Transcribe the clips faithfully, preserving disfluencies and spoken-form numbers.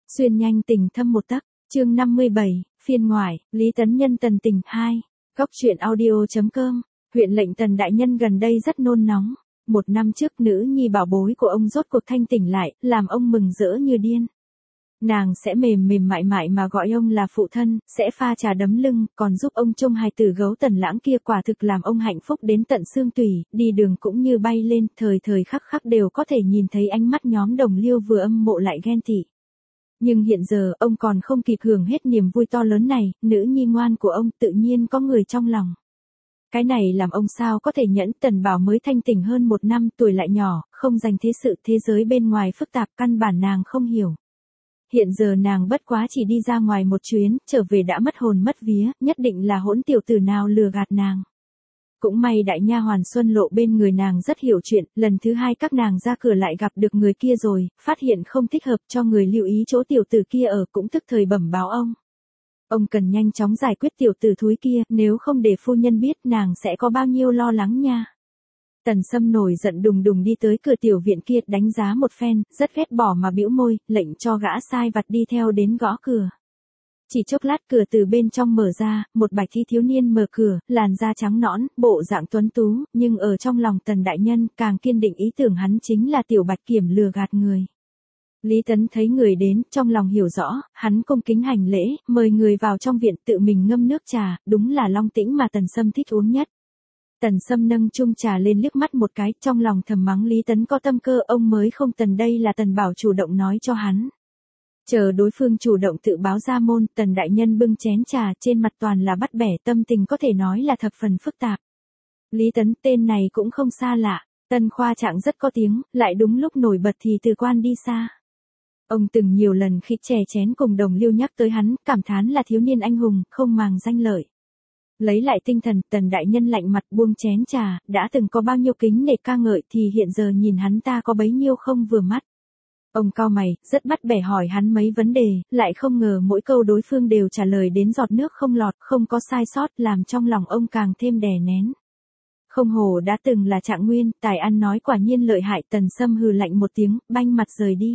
Xuyên nhanh tình thâm một tấc, chương năm mươi bảy, phiên ngoại, Lý Tấn Nhân tần tình hai. Góc truyện audio.com, huyện lệnh Tần đại nhân gần đây rất nôn nóng. Một năm trước nữ nhi bảo bối của ông rốt cuộc thanh tỉnh lại, làm ông mừng rỡ như điên. Nàng sẽ mềm mềm mại mại mà gọi ông là phụ thân, sẽ pha trà đấm lưng, còn giúp ông trông hài tử gấu Tần Lãng kia quả thực làm ông hạnh phúc đến tận xương tủy, đi đường cũng như bay lên, thời thời khắc khắc đều có thể nhìn thấy ánh mắt nhóm đồng liêu vừa âm mộ lại ghen tị. Nhưng hiện giờ ông còn không kịp hưởng hết niềm vui to lớn này, nữ nhi ngoan của ông tự nhiên có người trong lòng. Cái này làm ông sao có thể nhẫn. Tần Bảo mới thanh tỉnh hơn một năm, tuổi lại nhỏ, không dành thế sự, thế giới bên ngoài phức tạp, căn bản nàng không hiểu. Hiện giờ nàng bất quá chỉ đi ra ngoài một chuyến, trở về đã mất hồn mất vía, nhất định là hỗn tiểu tử nào lừa gạt nàng. Cũng may đại nha hoàn Xuân Lộ bên người nàng rất hiểu chuyện, lần thứ hai các nàng ra cửa lại gặp được người kia rồi, phát hiện không thích hợp, cho người lưu ý chỗ tiểu tử kia ở, cũng tức thời bẩm báo ông. Ông cần nhanh chóng giải quyết tiểu tử thúi kia, nếu không để phu nhân biết nàng sẽ có bao nhiêu lo lắng nha. Tần Sâm nổi giận đùng đùng đi tới cửa tiểu viện kia, đánh giá một phen, rất ghét bỏ mà bĩu môi, lệnh cho gã sai vặt đi theo đến gõ cửa. Chỉ chốc lát cửa từ bên trong mở ra, một bạch thi thiếu niên mở cửa, làn da trắng nõn, bộ dạng tuấn tú, nhưng ở trong lòng Tần đại nhân càng kiên định ý tưởng hắn chính là tiểu bạch kiểm lừa gạt người. Lý Tấn thấy người đến, trong lòng hiểu rõ, hắn cung kính hành lễ, mời người vào trong viện, tự mình ngâm nước trà, đúng là long tĩnh mà Tần Sâm thích uống nhất. Tần Sâm nâng chung trà lên liếc mắt một cái, trong lòng thầm mắng Lý Tấn có tâm cơ, ông mới không Tần, đây là Tần Bảo chủ động nói cho hắn. Chờ đối phương chủ động tự báo ra môn, Tần đại nhân bưng chén trà, trên mặt toàn là bắt bẻ, tâm tình có thể nói là thập phần phức tạp. Lý Tấn, tên này cũng không xa lạ, Tần khoa trạng rất có tiếng, lại đúng lúc nổi bật thì từ quan đi xa. Ông từng nhiều lần khi chè chén cùng đồng liêu nhắc tới hắn, cảm thán là thiếu niên anh hùng, không màng danh lợi. Lấy lại tinh thần, Tần đại nhân lạnh mặt buông chén trà, đã từng có bao nhiêu kính nể ca ngợi thì hiện giờ nhìn hắn ta có bấy nhiêu không vừa mắt. Ông cau mày, rất bắt bẻ hỏi hắn mấy vấn đề, lại không ngờ mỗi câu đối phương đều trả lời đến giọt nước không lọt, không có sai sót, làm trong lòng ông càng thêm đè nén. Không hổ đã từng là Trạng Nguyên, tài ăn nói quả nhiên lợi hại. Tần Sâm hừ lạnh một tiếng, banh mặt rời đi.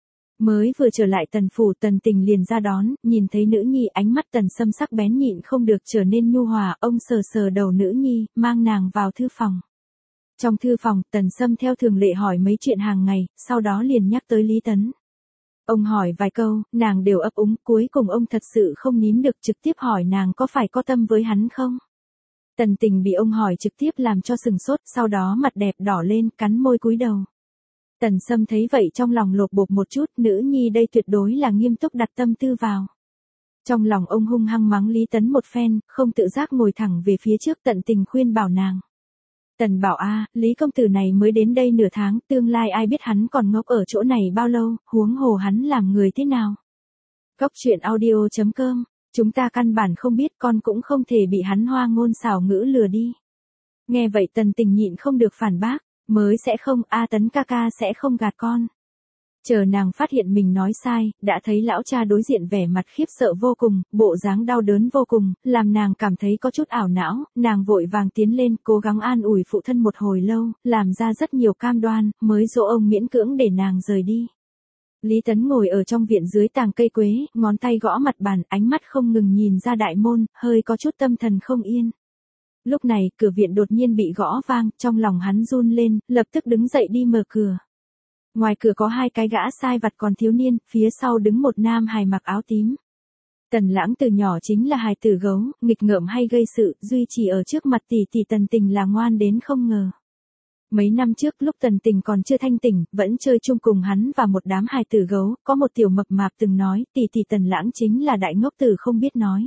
Mới vừa trở lại Tần phủ, Tần Tình liền ra đón, nhìn thấy nữ nhi, ánh mắt Tần Sâm sắc bén nhịn không được trở nên nhu hòa, ông sờ sờ đầu nữ nhi, mang nàng vào thư phòng. Trong thư phòng, Tần Sâm theo thường lệ hỏi mấy chuyện hàng ngày, sau đó liền nhắc tới Lý Tấn. Ông hỏi vài câu, nàng đều ấp úng, cuối cùng ông thật sự không nín được, trực tiếp hỏi nàng có phải có tâm với hắn không. Tần Tình bị ông hỏi trực tiếp làm cho sừng sốt, sau đó mặt đẹp đỏ lên, cắn môi cúi đầu. Tần Sâm thấy vậy trong lòng lột bột một chút, nữ nhi đây tuyệt đối là nghiêm túc đặt tâm tư vào. Trong lòng ông hung hăng mắng Lý Tấn một phen, không tự giác ngồi thẳng về phía trước, tận tình khuyên bảo nàng. Tần Bảo a, Lý công tử này mới đến đây nửa tháng, tương lai ai biết hắn còn ngốc ở chỗ này bao lâu, huống hồ hắn làm người thế nào. Góc truyện audio.com, chúng ta căn bản không biết, con cũng không thể bị hắn hoa ngôn xảo ngữ lừa đi. Nghe vậy Tần Tình nhịn không được phản bác, mới sẽ không, a Tấn ca ca sẽ không gạt con. Chờ nàng phát hiện mình nói sai, đã thấy lão cha đối diện vẻ mặt khiếp sợ vô cùng, bộ dáng đau đớn vô cùng, làm nàng cảm thấy có chút ảo não, nàng vội vàng tiến lên, cố gắng an ủi phụ thân một hồi lâu, làm ra rất nhiều cam đoan, mới dỗ ông miễn cưỡng để nàng rời đi. Lý Tấn ngồi ở trong viện dưới tàng cây quế, ngón tay gõ mặt bàn, ánh mắt không ngừng nhìn ra đại môn, hơi có chút tâm thần không yên. Lúc này, cửa viện đột nhiên bị gõ vang, trong lòng hắn run lên, lập tức đứng dậy đi mở cửa. Ngoài cửa có hai cái gã sai vặt còn thiếu niên, phía sau đứng một nam hài mặc áo tím. Tần Lãng từ nhỏ chính là hài tử gấu, nghịch ngợm hay gây sự, duy chỉ ở trước mặt tỷ tỷ Tần Tình là ngoan đến không ngờ. Mấy năm trước lúc Tần Tình còn chưa thanh tỉnh, vẫn chơi chung cùng hắn và một đám hài tử gấu, có một tiểu mập mạp từng nói, tỷ tỷ Tần Lãng chính là đại ngốc tử không biết nói.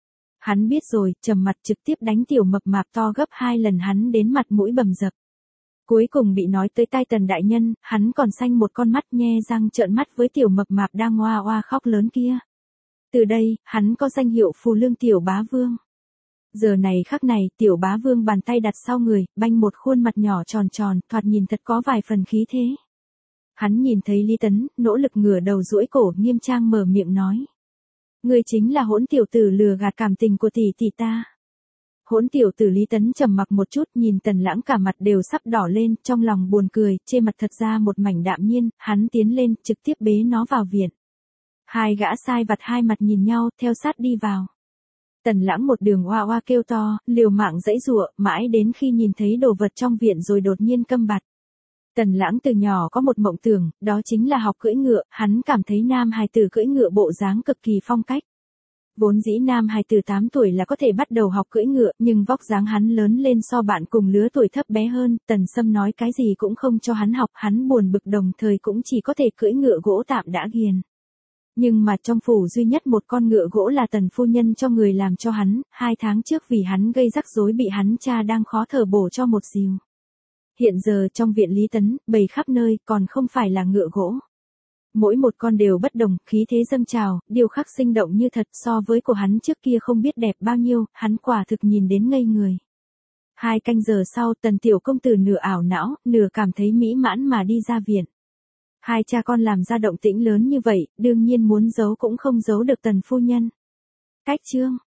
Hắn biết rồi, trầm mặt trực tiếp đánh tiểu mập mạp to gấp hai lần hắn đến mặt mũi bầm dập. Cuối cùng bị nói tới tai Tần đại nhân, hắn còn xanh một con mắt nhe răng trợn mắt với tiểu mập mạp đang oa oa khóc lớn kia. Từ đây, hắn có danh hiệu Phù Lương Tiểu Bá Vương. Giờ này khắc này, Tiểu Bá Vương bàn tay đặt sau người, banh một khuôn mặt nhỏ tròn tròn, thoạt nhìn thật có vài phần khí thế. Hắn nhìn thấy Lý Tấn, nỗ lực ngửa đầu duỗi cổ, nghiêm trang mở miệng nói. Ngươi chính là hỗn tiểu tử lừa gạt cảm tình của tỷ tỷ ta. Hỗn tiểu tử. Lý Tấn trầm mặc một chút, nhìn Tần Lãng cả mặt đều sắp đỏ lên, trong lòng buồn cười, trên mặt thật ra một mảnh đạm nhiên, hắn tiến lên, trực tiếp bế nó vào viện. Hai gã sai vặt hai mặt nhìn nhau, theo sát đi vào. Tần Lãng một đường oa oa kêu to, liều mạng giãy giụa, mãi đến khi nhìn thấy đồ vật trong viện rồi đột nhiên câm bặt. Tần Lãng từ nhỏ có một mộng tưởng, đó chính là học cưỡi ngựa, hắn cảm thấy nam hài tử cưỡi ngựa bộ dáng cực kỳ phong cách. Vốn dĩ nam hài tử tám tuổi là có thể bắt đầu học cưỡi ngựa, nhưng vóc dáng hắn lớn lên so bạn cùng lứa tuổi thấp bé hơn, Tần Sâm nói cái gì cũng không cho hắn học, hắn buồn bực đồng thời cũng chỉ có thể cưỡi ngựa gỗ tạm đã ghiền. Nhưng mà trong phủ duy nhất một con ngựa gỗ là Tần phu nhân cho người làm cho hắn, hai tháng trước vì hắn gây rắc rối bị hắn cha đang khó thở bổ cho một dìu. Hiện giờ trong viện Lý Tấn, bầy khắp nơi, còn không phải là ngựa gỗ. Mỗi một con đều bất đồng, khí thế dâng trào, điêu khắc sinh động như thật, so với của hắn trước kia không biết đẹp bao nhiêu, hắn quả thực nhìn đến ngây người. Hai canh giờ sau, Tần tiểu công tử nửa ảo não, nửa cảm thấy mỹ mãn mà đi ra viện. Hai cha con làm ra động tĩnh lớn như vậy, đương nhiên muốn giấu cũng không giấu được Tần phu nhân. Cách chương